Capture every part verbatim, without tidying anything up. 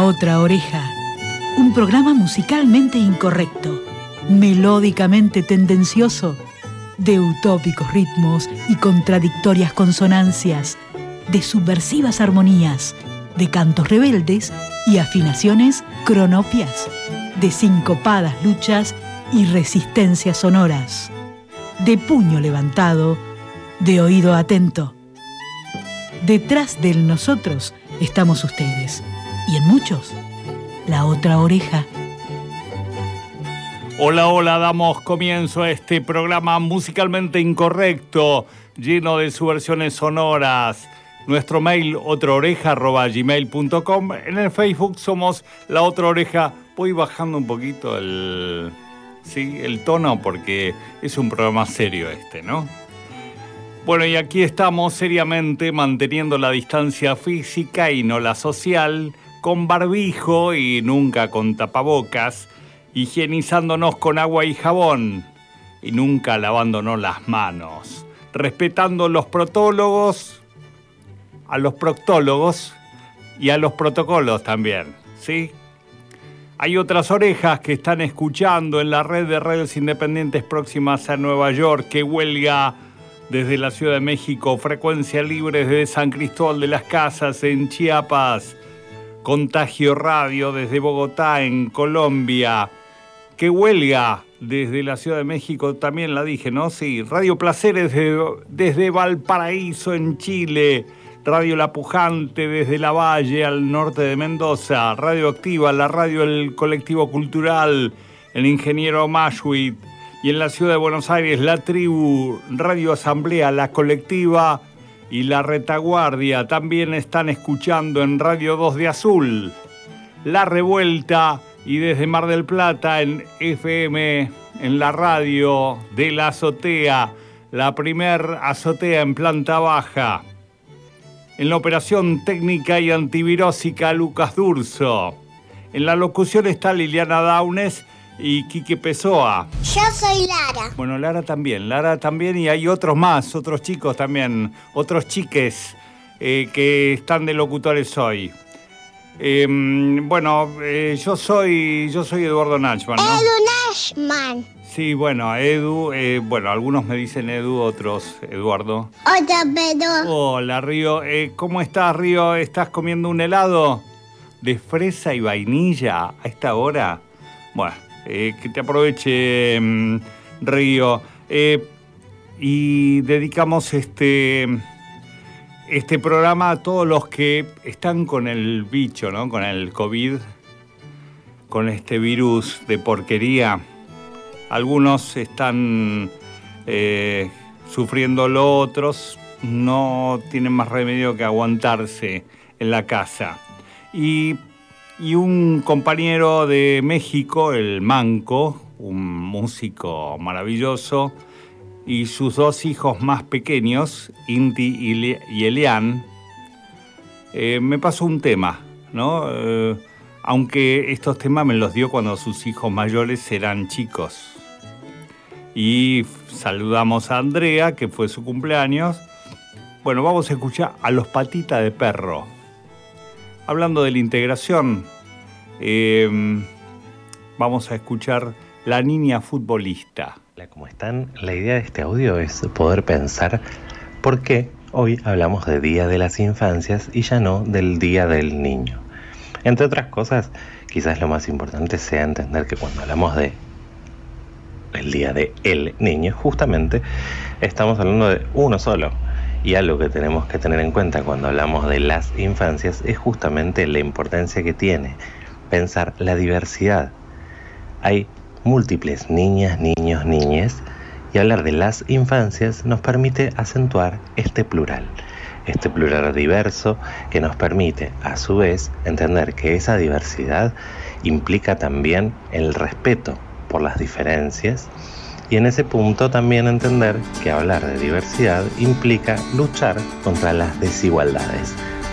Otra Oreja, un programa musicalmente incorrecto, melódicamente tendencioso, de utópicos ritmos y contradictorias consonancias, de subversivas armonías, de cantos rebeldes y afinaciones cronopias, de sincopadas luchas y resistencias sonoras, de puño levantado, de oído atento. Detrás del nosotros estamos ustedes, y en muchos, la otra oreja. Hola, hola, damos comienzo a este programa musicalmente incorrecto, lleno de subversiones sonoras. Nuestro mail, otraoreja arroba gmail punto com. En el Facebook somos La Otra Oreja. Voy bajando un poquito el, sí, el tono porque es un programa serio este, ¿no? Bueno, y aquí estamos seriamente manteniendo la distancia física y no la social, con barbijo y nunca con tapabocas, higienizándonos con agua y jabón y nunca lavándonos las manos, respetando los protólogos, a los proctólogos y a los protocolos también, ¿sí? Hay otras orejas que están escuchando en la red de radios independientes próximas a Nueva York, que huelga desde la Ciudad de México, Frecuencia Libre desde San Cristóbal de las Casas en Chiapas, Contagio Radio desde Bogotá en Colombia, que huelga desde la Ciudad de México, también la dije, ¿no? Sí, Radio Placeres desde, desde Valparaíso en Chile, Radio La Pujante desde La Valle al norte de Mendoza, Radio Activa, la radio del Colectivo Cultural, el Ingeniero Mashuit, y en la Ciudad de Buenos Aires, La Tribu, Radio Asamblea, La Colectiva y La Retaguardia. También están escuchando en Radio dos de Azul, La Revuelta, y desde Mar del Plata en F M, en la radio de La Azotea, la primer azotea en planta baja. En la operación técnica y antivirósica, Lucas Durso. En la locución está Liliana Daunes y Quique Pessoa. Yo soy Lara. Bueno, Lara también, Lara también, y hay otros más, otros chicos también, otros chiques eh, que están de locutores hoy. Eh, bueno, eh, yo soy yo soy Eduardo Nachman, ¿no? Edu Nachman. Sí, bueno, Edu, eh, bueno, algunos me dicen Edu, otros Eduardo. Hola, Pedro. Hola, Río. Eh, ¿Cómo estás, Río? ¿Estás comiendo un helado de fresa y vainilla a esta hora? Bueno, eh, que te aproveche, um, Río. Eh, y dedicamos este, este programa a todos los que están con el bicho, ¿no? Con el COVID, con este virus de porquería. Algunos están eh, sufriéndolo, otros no tienen más remedio que aguantarse en la casa. Y, y un compañero de México, el Manco, un músico maravilloso, y sus dos hijos más pequeños, Inti y Elian, eh, me pasó un tema, ¿no? Eh, aunque estos temas me los dio cuando sus hijos mayores eran chicos. Y saludamos a Andrea, que fue su cumpleaños. Bueno, vamos a escuchar a los Patitas de Perro. Hablando de la integración, eh, vamos a escuchar La Niña Futbolista. Hola, ¿cómo están? La idea de este audio es poder pensar por qué hoy hablamos de Día de las Infancias y ya no del Día del Niño. Entre otras cosas, quizás lo más importante sea entender que cuando hablamos de el Día de el Niño, justamente estamos hablando de uno solo. Y algo que tenemos que tener en cuenta cuando hablamos de las infancias es justamente la importancia que tiene pensar la diversidad. Hay múltiples niñas, niños, niñes, y hablar de las infancias nos permite acentuar este plural. Este plural diverso que nos permite, a su vez, entender que esa diversidad implica también el respeto por las diferencias, y en ese punto también entender que hablar de diversidad implica luchar contra las desigualdades.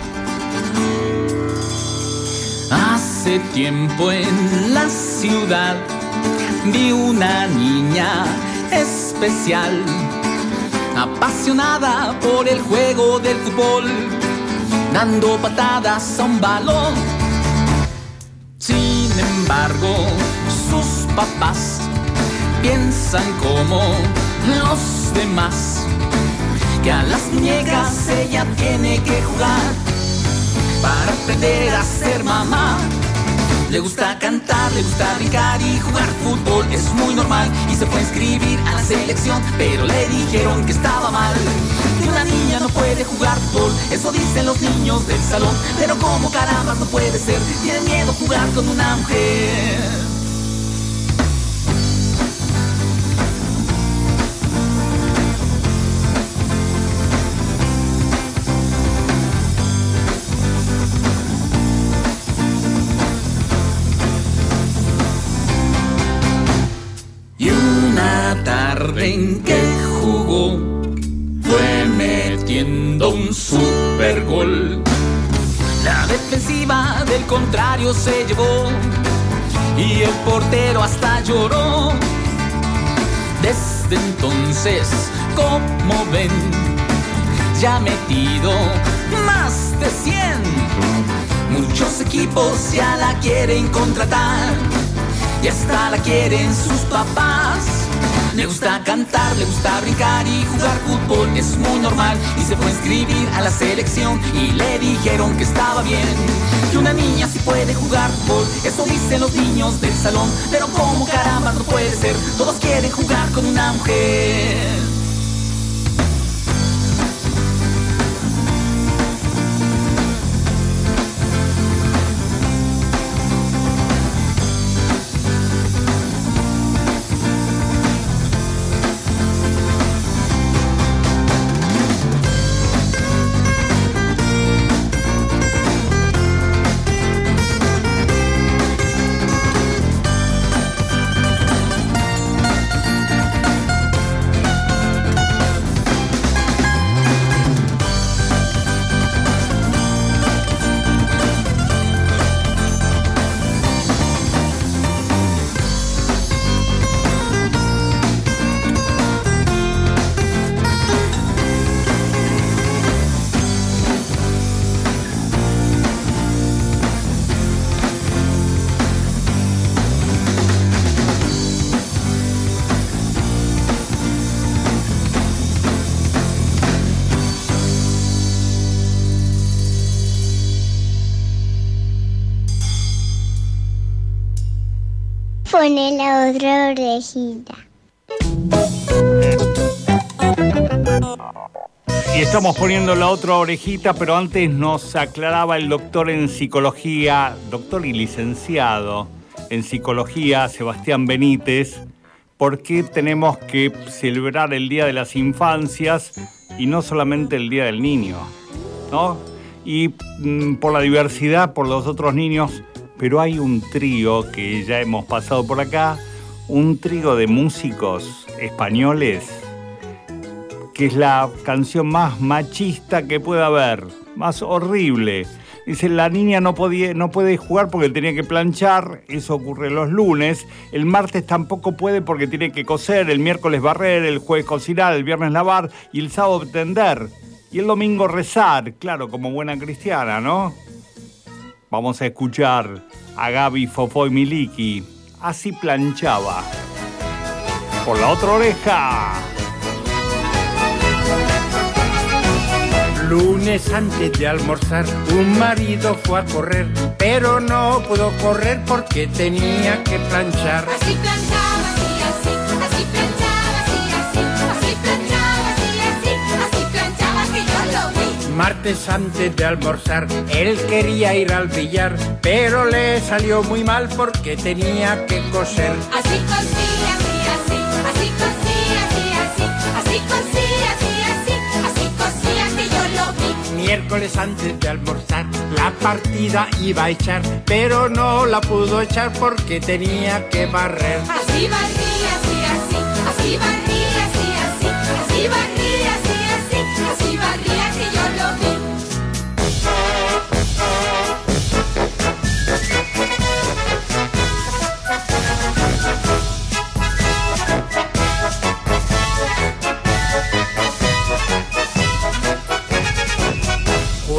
Hace tiempo en la ciudad vi una niña especial, apasionada por el juego del fútbol, dando patadas a un balón. Sin embargo, sus papás piensan como los demás, que a las muñecas ella tiene que jugar para aprender a ser mamá. Le gusta cantar, le gusta brincar y jugar fútbol, es muy normal. Y se fue a inscribir a la selección, pero le dijeron que estaba mal, que una niña no puede jugar fútbol, eso dicen los niños del salón. Pero como caramba no puede ser, tienen miedo a jugar con una mujer. En que jugó, fue metiendo un super gol. La defensiva del contrario se llevó y el portero hasta lloró. Desde entonces, como ven, ya ha metido más de cien. Muchos equipos ya la quieren contratar y hasta la quieren sus papás. Le gusta cantar, le gusta brincar y jugar fútbol, es muy normal. Y se fue a inscribir a la selección y le dijeron que estaba bien, que una niña sí puede jugar fútbol, eso dicen los niños del salón. Pero como caramba no puede ser, todos quieren jugar con una mujer. Pone la otra orejita. Y estamos poniendo la otra orejita, pero antes nos aclaraba el doctor en psicología, doctor y licenciado en psicología, Sebastián Benítez, por qué tenemos que celebrar el Día de las Infancias y no solamente el Día del Niño, ¿no? Y mm, por la diversidad, por los otros niños. Pero hay un trío que ya hemos pasado por acá, un trío de músicos españoles, que es la canción más machista que pueda haber, más horrible. Dice, la niña no, podía, no puede jugar porque tenía que planchar, eso ocurre los lunes, el martes tampoco puede porque tiene que coser, el miércoles barrer, el jueves cocinar, el viernes lavar y el sábado tender, y el domingo rezar, claro, como buena cristiana, ¿no? Vamos a escuchar a Gaby, Fofó y Miliki. Así planchaba. Por la otra oreja. Lunes antes de almorzar, un marido fue a correr, pero no pudo correr porque tenía que planchar. Así planchaba, así, así, así planchaba, así, así, así planchaba, así, así, así planchaba que yo lo vi. Martes antes de almorzar, él quería ir al billar, pero le salió muy mal porque tenía que coser. Así cosía, así, así, así cosía, así, así, así cosía, así, así, así cosía que yo lo vi. Miércoles antes de almorzar, la partida iba a echar, pero no la pudo echar porque tenía que barrer. Así barría, así, así, así barría, así, así, así barría, así, así, así barría que yo lo vi.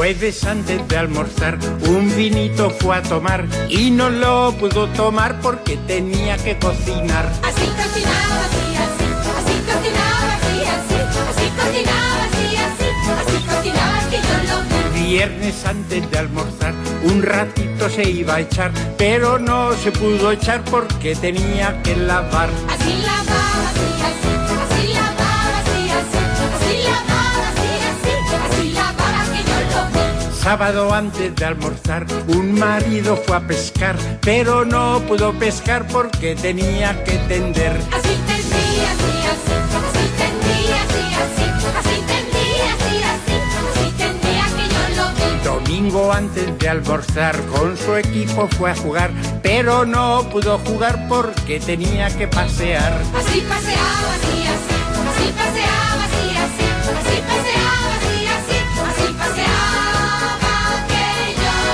jueves antes de almorzar un vinito fue a tomar y no lo pudo tomar porque tenía que cocinar. Así cocinaba, así, así, así cocinaba, así, así, así cocinaba, así, así, así cocinaba que yo lo vi. Viernes antes de almorzar un ratito se iba a echar, pero no se pudo echar porque tenía que lavar. Así lavaba, así, así, así lavaba, así, así, así lavaba, así, así, así lavaba que yo lo vi. Sábado antes de almorzar un marido fue a pescar, pero no pudo pescar porque tenía que tender. Así tendía, así, así, así tendía, así, así, así tendía, así, así, así tendía que yo lo vi. Domingo antes de almorzar con su equipo fue a jugar, pero no pudo jugar porque tenía que pasear. Así paseaba, así, así, así paseaba, así, así, así paseaba, así, así, así paseaba que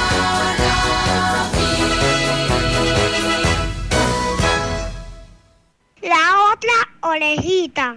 yo lo vi. La otra orejita.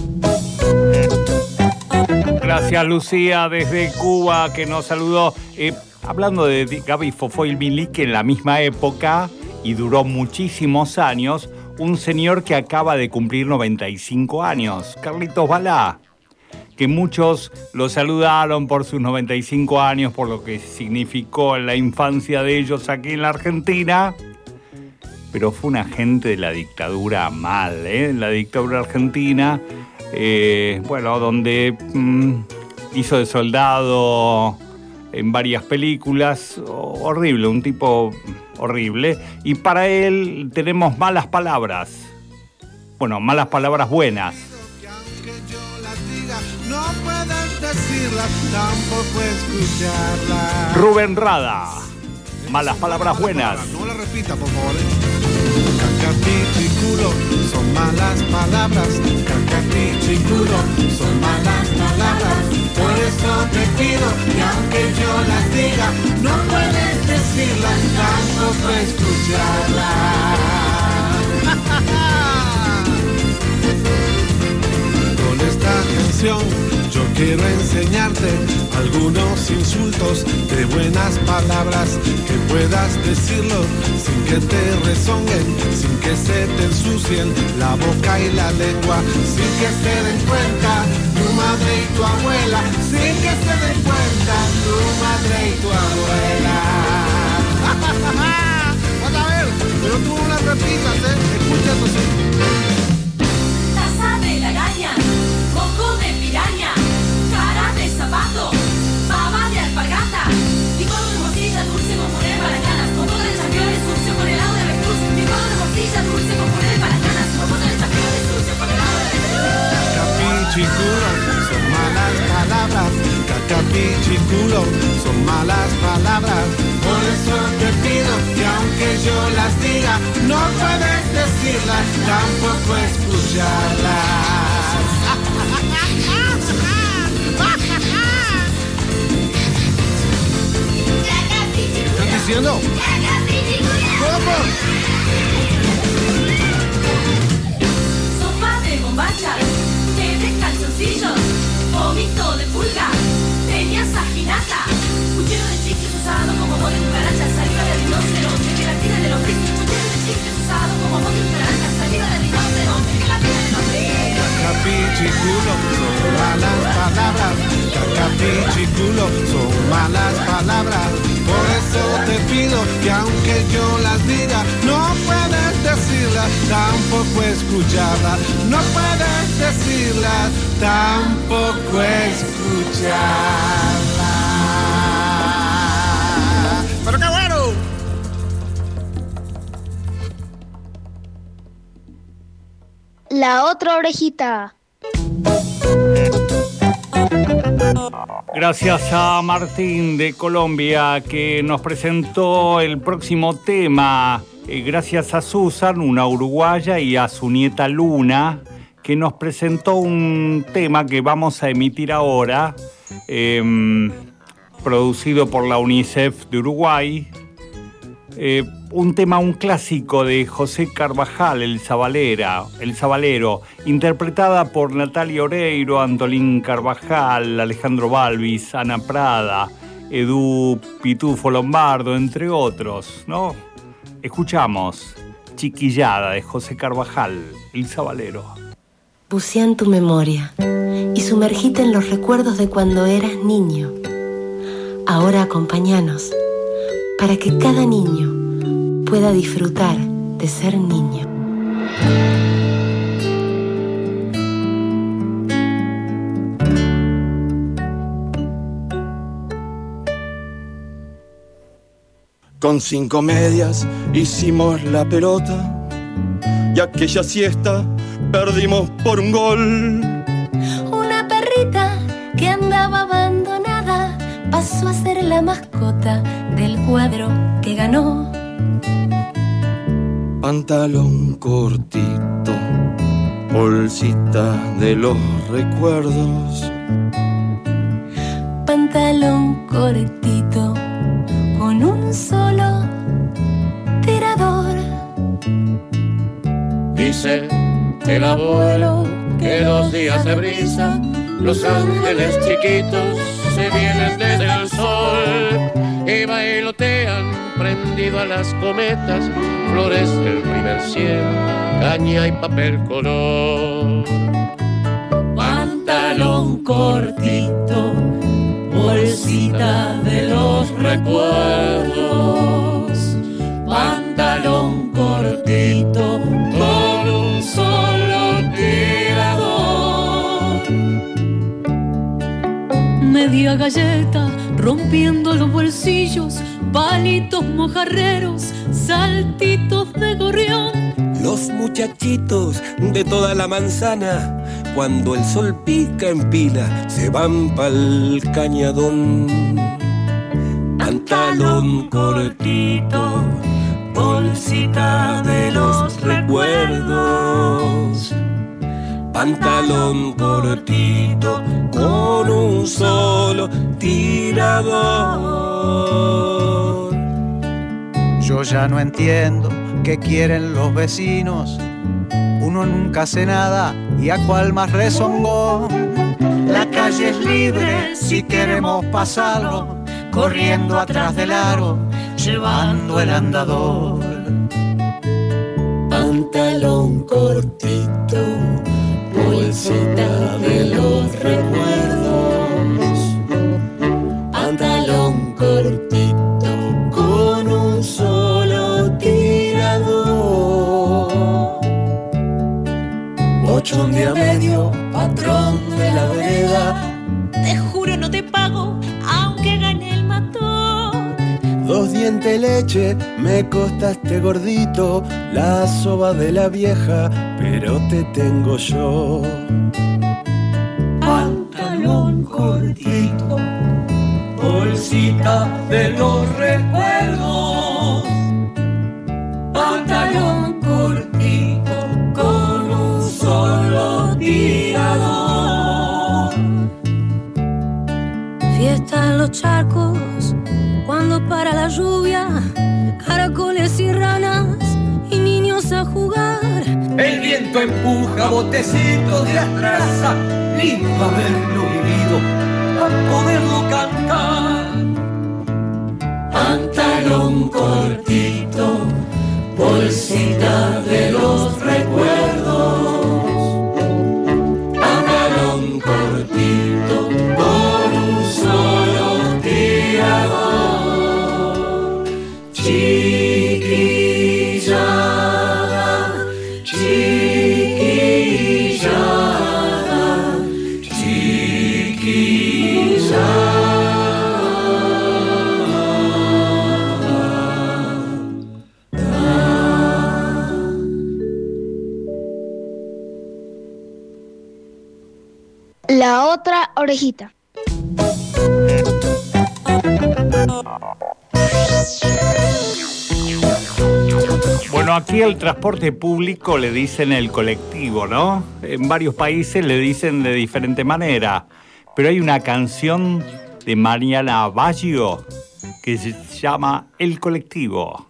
Gracias, Lucía, desde Cuba, que nos saludó. Eh, hablando de Gaby Fofó y Milik, en la misma época, y duró muchísimos años, un señor que acaba de cumplir noventa y cinco años, Carlitos Balá, que muchos lo saludaron por sus noventa y cinco años, por lo que significó en la infancia de ellos aquí en la Argentina, pero fue un agente de la dictadura mal, ¿eh? La dictadura argentina. Eh, bueno, donde mm, hizo de soldado en varias películas, horrible, un tipo horrible, y para él tenemos malas palabras, bueno, malas palabras buenas. Que aunque yo las diga, no puedes decirlas, tampoco escucharlas. Rubén Rada, malas palabras buenas. No la repita, por favor. Cacapichiculo, son malas palabras. Cacapichiculo, son malas palabras. Por eso te pido que aunque yo las diga, no puedes decirlas, tampoco escucharlas. Con esta canción yo quiero enseñarte algunos insultos de buenas palabras, que puedas decirlo sin que te rezonguen, sin que se te ensucien la boca y la lengua, sin que se den cuenta tu madre y tu abuela, sin que se den cuenta tu madre y tu abuela. Vas a ver, pero tú no las repitas, ¿eh? Escucha eso sí. Taza de lagaña, moco de piraña, cara de zapato, baba de alpargata, licuado de morcilla dulce con puré de baracanas, moco de champiñones sucio con helado de avestruz, licuado de morcilla dulce con puré de baracanas, moco de champiñones sucio con helado de avestruz. Cacapichiculo, son malas palabras. Cacapichiculo, son malas palabras. Por eso te pido que aunque yo las diga, no puedes decirlas, tampoco escucharlas. ¿Qué están diciendo? ¿Cómo? Sopa de bombacha, té de calzoncillos, vómito de pulga, tenía sajinata, puchero de chicles usado como modo de cucaracha, saliva de rinoceronte, gelatina de lombriz, puchero de chicles usado como modo de cucaracha, saliva de rinoceronte, gelatina de lombriz. Cacapichiculo, son malas palabras. Cacapichiculo, son malas palabras. Por eso te pido que aunque yo las diga, no puedes decirlas, tampoco escucharlas. No puedes decirlas, tampoco escucharlas. ¡Pero qué bueno! La otra orejita. Gracias a Martín de Colombia, que nos presentó el próximo tema. Eh, gracias a Susan, una uruguaya, y a su nieta Luna, que nos presentó un tema que vamos a emitir ahora, eh, producido por la UNICEF de Uruguay. Eh, un tema, un clásico de José Carvajal, el Zabalera, el Zabalero, interpretada por Natalia Oreiro, Antolín Carvajal, Alejandro Balvis, Ana Prada, Edu Pitufo Lombardo, entre otros, ¿no? Escuchamos Chiquillada de José Carvajal, el Sabalero. Bucea en tu memoria y sumergite en los recuerdos de cuando eras niño. Ahora acompáñanos para que cada niño pueda disfrutar de ser niño. Con cinco medias hicimos la pelota y aquella siesta perdimos por un gol. Una perrita que andaba abandonada pasó a ser la mascota del cuadro que ganó. Pantalón cortito, bolsita de los recuerdos. Pantalón cortito con un solo tirador. Dice el abuelo que dos días de brisa, los ángeles chiquitos se vienen desde el sol y bailotean prendido a las cometas, flores del primer cielo, caña y papel color. Pantalón cortito, bolsita de los recuerdos. Pantalón cortito con un solo tirador. Media galleta rompiendo los bolsillos, palitos mojarreros, saltitos de gorrión. Los muchachitos de toda la manzana, cuando el sol pica en pila, se van pa'l cañadón. Pantalón cortito, bolsita de los recuerdos. Pantalón cortito con un solo tirador. Yo ya no entiendo qué quieren los vecinos. Uno nunca hace nada y a cuál más rezongó. La calle es libre si queremos pasarlo, corriendo atrás del aro, llevando el andador. Pantalón cortito, bolsita de los recuerdos. Pantalón cortito con un solo tirador. Ocho un día medio, patrón de la vereda. Te juro no te pago, aunque gane el matón. Dos dientes de leche, me costaste gordito. La soba de la vieja, pero te tengo yo. Pantalón cortito, bolsita de los recuerdos. Pantalón cortito con un solo tirador. Fiesta en los charcos, cuando para la lluvia, caracoles y ranas y niños a jugar. El viento empuja botecitos de astraza, lindo haberlo vivido, a poderlo cantar. Pantalón cortito, bolsita de los recuerdos. Pantalón cortito, con un solo tirador. Chiquillada, chiquillada, chiquillada. La otra orejita. Bueno, aquí el transporte público le dicen el colectivo, ¿no? En varios países le dicen de diferente manera. Pero hay una canción de Mariana Baggio que se llama El Colectivo.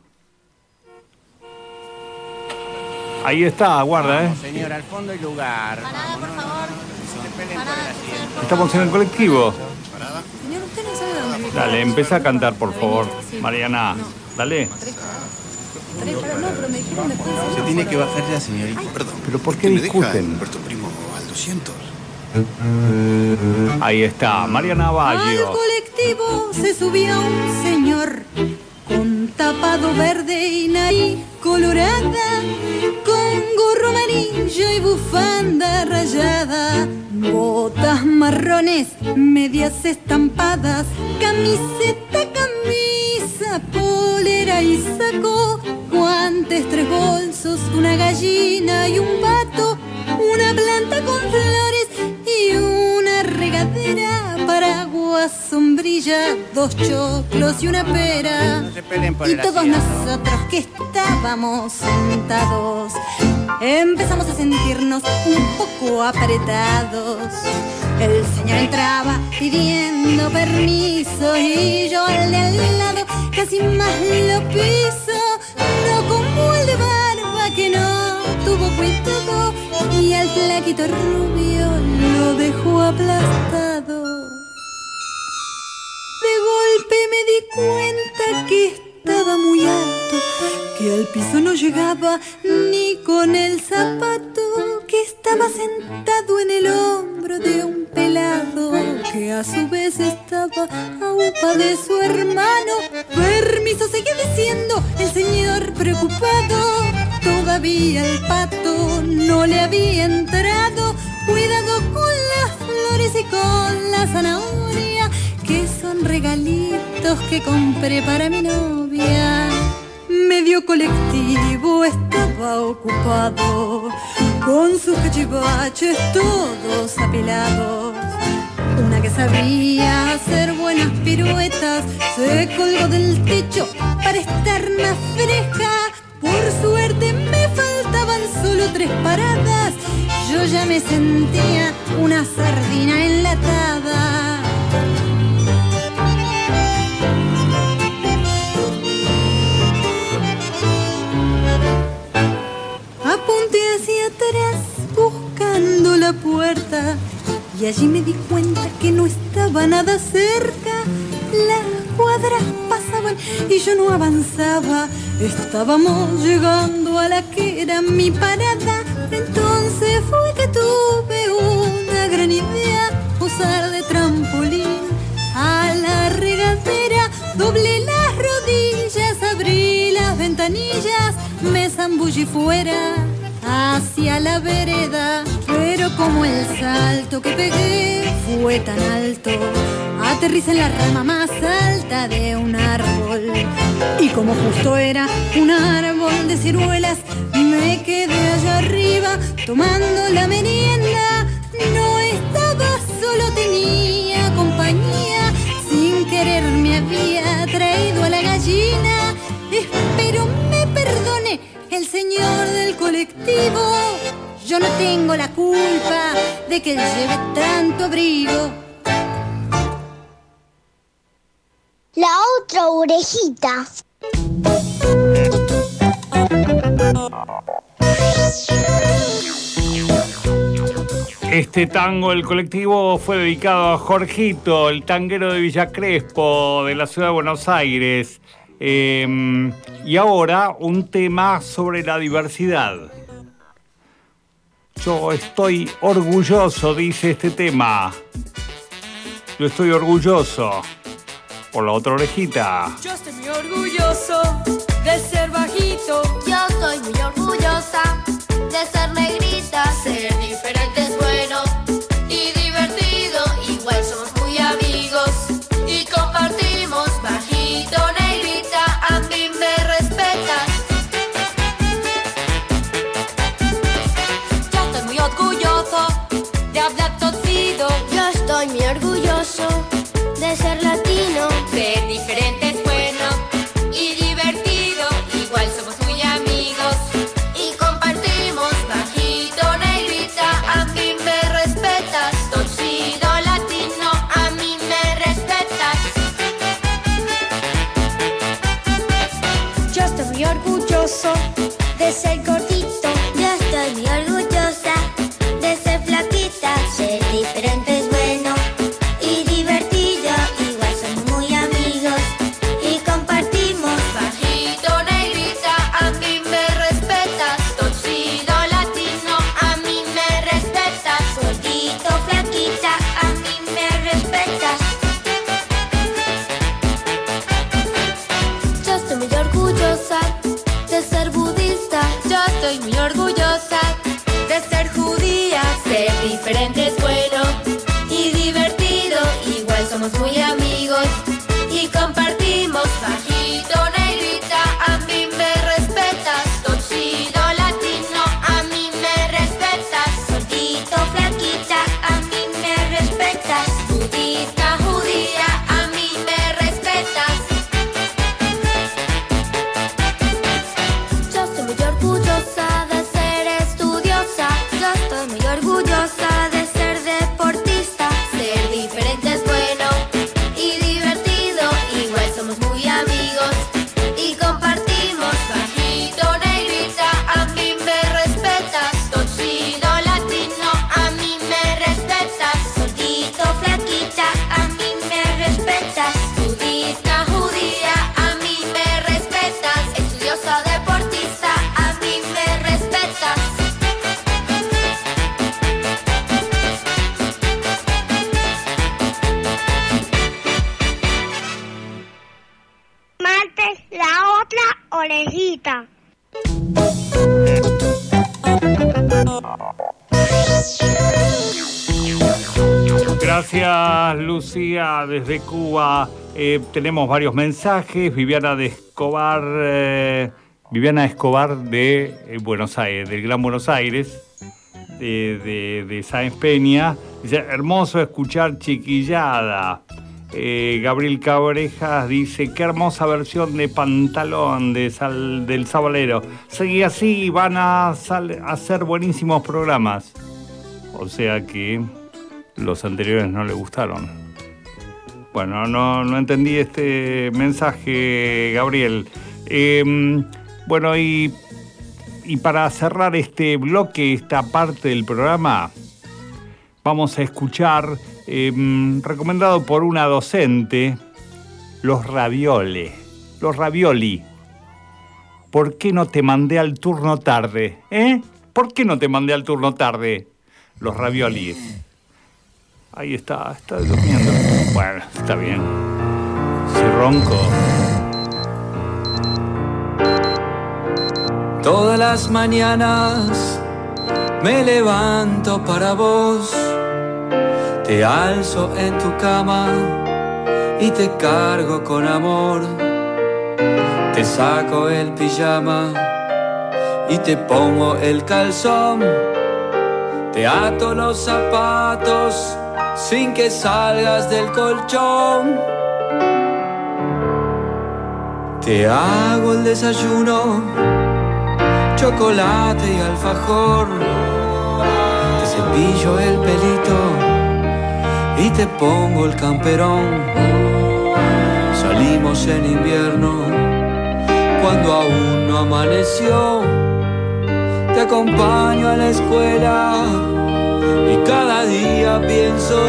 Ahí está, guarda, ¿eh? Señora, al fondo hay lugar. Parada, por favor. Dependen por el asiento. Estamos en el colectivo. Señor, ¿usted no sabe dónde Dale, empieza a cantar, por favor, Mariana. Dale. Se tiene que bajar ya, señorita. Perdón. ¿Pero por qué discuten? Puerto Primo al doscientos. Ahí está, Mariana Al Baggio. colectivo se subía un señor con tapado verde y nariz colorada, con gorro amarillo y bufanda rayada, botas marrones, medias estampadas, camiseta, camisa, polera y saco, guantes, tres bolsos, una gallina y un pato, una planta con flores y una regadera, paraguas, sombrilla, dos choclos y una pera. No se peleen por Y el todos asiento. nosotros que estábamos sentados empezamos a sentirnos un poco apretados. El señor entraba pidiendo permiso y yo al de al lado casi más lo piso. No como el de barba que no tuvo cuidado y al flaquito rubio lo dejó aplastado. De golpe me di cuenta que estaba muy alto, que al piso no llegaba ni con el zapato, que estaba sentado en el hombro de un pelado, que a su vez estaba a upa de su hermano. Permiso, seguía diciendo el señor preocupado, todavía el pato no le había entrado. Cuidado con las flores y con la zanahoria, que son regalitos que compré para mi novia. Medio colectivo estaba ocupado, con sus cachivaches todos apilados. Una que sabía hacer buenas piruetas se colgó del techo para estar más fresca. Por suerte me faltaban solo tres paradas, yo ya me sentía una sardina enlatada. Apunté hacia atrás buscando la puerta y allí me di cuenta que no estaba nada cerca. Las cuadras pasaban y yo no avanzaba. Estábamos llegando a la que era mi parada. Entonces fue que tuve una gran idea: usar de trampolín a la regadera. Doblé las rodillas, abrí las ventanillas, me zambullí fuera hacia la vereda. Pero como el salto que pegué fue tan alto, aterricé en la rama más alta de un árbol. Y como justo era un árbol de ciruelas, me quedé allá arriba tomando la merienda. No estaba solo, tenía compañía. Sin querer me había traído a la gallina. Espero me perdone el señor del colectivo. Yo no tengo la culpa de que él lleve tanto abrigo. La otra orejita. Este tango, el colectivo, fue dedicado a Jorgito, el tanguero de Villa Crespo, de la ciudad de Buenos Aires. Eh, y ahora un tema sobre la diversidad. Yo estoy orgulloso, dice este tema. Yo estoy orgulloso. Por la otra orejita. Yo estoy muy orgulloso de ser bajito. Yo estoy muy orgullosa de ser negrita. Ser diferente es bueno y divertido. Igual somos muy amigos y compartimos. Bajito, negrita, a mí me respetas. Yo estoy muy orgulloso de hablar torcido. Yo estoy muy orgulloso de ser latino. Ser diferente es bueno y divertido. Igual somos muy amigos y compartimos. Bajito, negrita, a mí me respetas. Torcido, latino, a mí me respetas. Yo estoy muy orgulloso de ser gordito. Yo estoy muy orgullosa de ser flaquita. Ser diferente es bueno orejita. Gracias, Lucía, desde Cuba. Eh, tenemos varios mensajes. Viviana de Escobar, eh, Viviana Escobar de eh, Buenos Aires, del Gran Buenos Aires, de, de, de Sáenz Peña. Dice, hermoso escuchar Chiquillada. Eh, Gabriel Cabrejas dice, qué hermosa versión de Pantalón de Sal, del Sabalero. Seguí así, van a, sal, a hacer buenísimos programas. O sea que los anteriores no le gustaron. Bueno, no, no entendí este mensaje, Gabriel. Eh, bueno, y, y para cerrar este bloque, esta parte del programa, vamos a escuchar, eh, recomendado por una docente, los ravioles. Los ravioli. ¿Por qué no te mandé al turno tarde? ¿Eh? ¿Por qué no te mandé al turno tarde? Los raviolis. Ahí está, está durmiendo. Bueno, está bien. Si ronco. Todas las mañanas me levanto para vos, te alzo en tu cama y te cargo con amor. Te saco el pijama y te pongo el calzón. Te ato los zapatos sin que salgas del colchón. Te hago el desayuno, chocolate y alfajor. Te cepillo el pelito y te pongo el camperón. Salimos en invierno cuando aún no amaneció. Te acompaño a la escuela y cada día pienso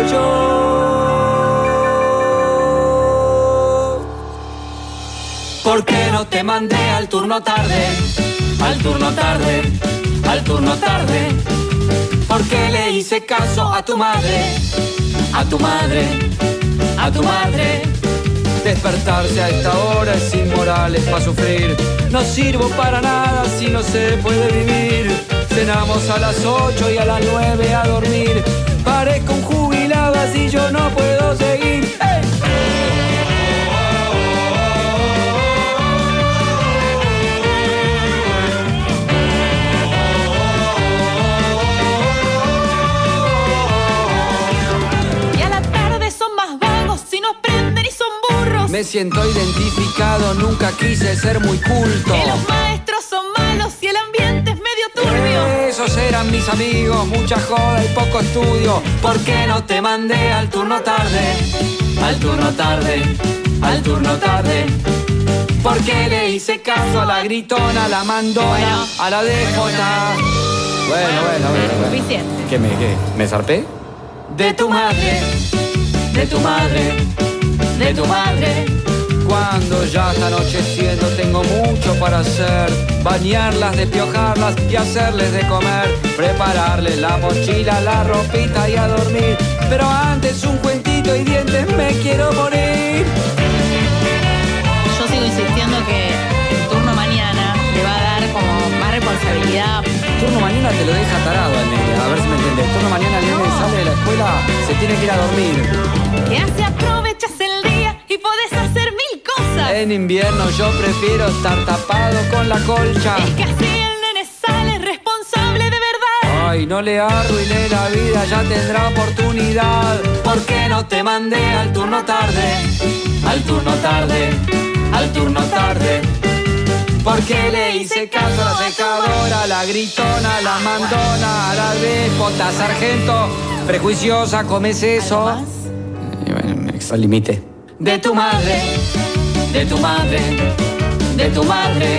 yo. ¿Por qué no te mandé al turno tarde? Al turno tarde, al turno tarde. ¿Por qué le hice caso a tu madre? A tu madre, a tu madre. Despertarse a esta hora es inmoral, es pa' sufrir. No sirvo para nada si no se puede vivir. Cenamos a las ocho y a las nueve a dormir. Parezco un jubilado así yo no puedo seguir. ¡Hey! Me siento identificado, nunca quise ser muy culto. Que los maestros son malos y el ambiente es medio turbio. Esos eran mis amigos, mucha joda y poco estudio. ¿Por qué no te mandé al turno tarde? Al turno tarde, al turno tarde. ¿Por qué le hice caso a la gritona, a la mandona, bueno, a la D J? Bueno, bueno, bueno, bueno, bueno. Suficiente. ¿Qué me, qué? ¿Me zarpé? De tu madre, de tu madre, de tu madre. Cuando ya está anocheciendo tengo mucho para hacer. Bañarlas, despiojarlas y hacerles de comer. Prepararles la mochila, la ropita y a dormir. Pero antes un cuentito y dientes me quiero morir. Yo sigo insistiendo que el turno mañana le va a dar como más responsabilidad. Turno mañana te lo deja tarado al nene, a ver si me entendés. Turno mañana el nene sale de la escuela, se tiene que ir a dormir. Que así aprovechas el día y podés hacer mil cosas. En invierno yo prefiero estar tapado con la colcha. Es que así el nene sale responsable de verdad. Ay, no le arruiné la vida, ya tendrá oportunidad. ¿Por qué no te mandé al turno tarde? Al turno tarde, al turno tarde. ¿Por qué le hice caso a la secadora, a la gritona, a la mandona, a la D J, sargento? Prejuiciosa, comes eso. Y bueno, me al límite. De tu madre, de tu madre, de tu madre.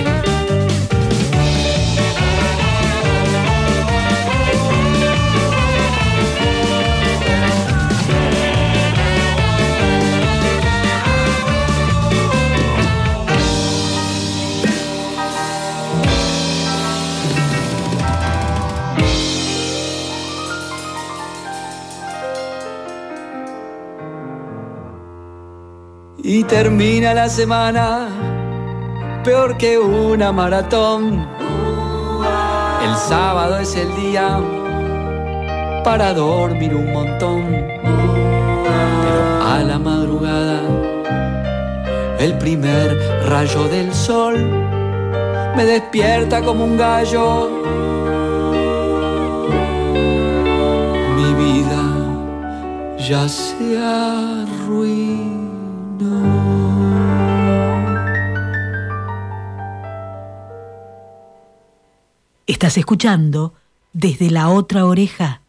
Y termina la semana, peor que una maratón. El sábado es el día para dormir un montón, pero a la madrugada el primer rayo del sol me despierta como un gallo. Mi vida ya se arruinó. Estás escuchando Desde la Otra Oreja.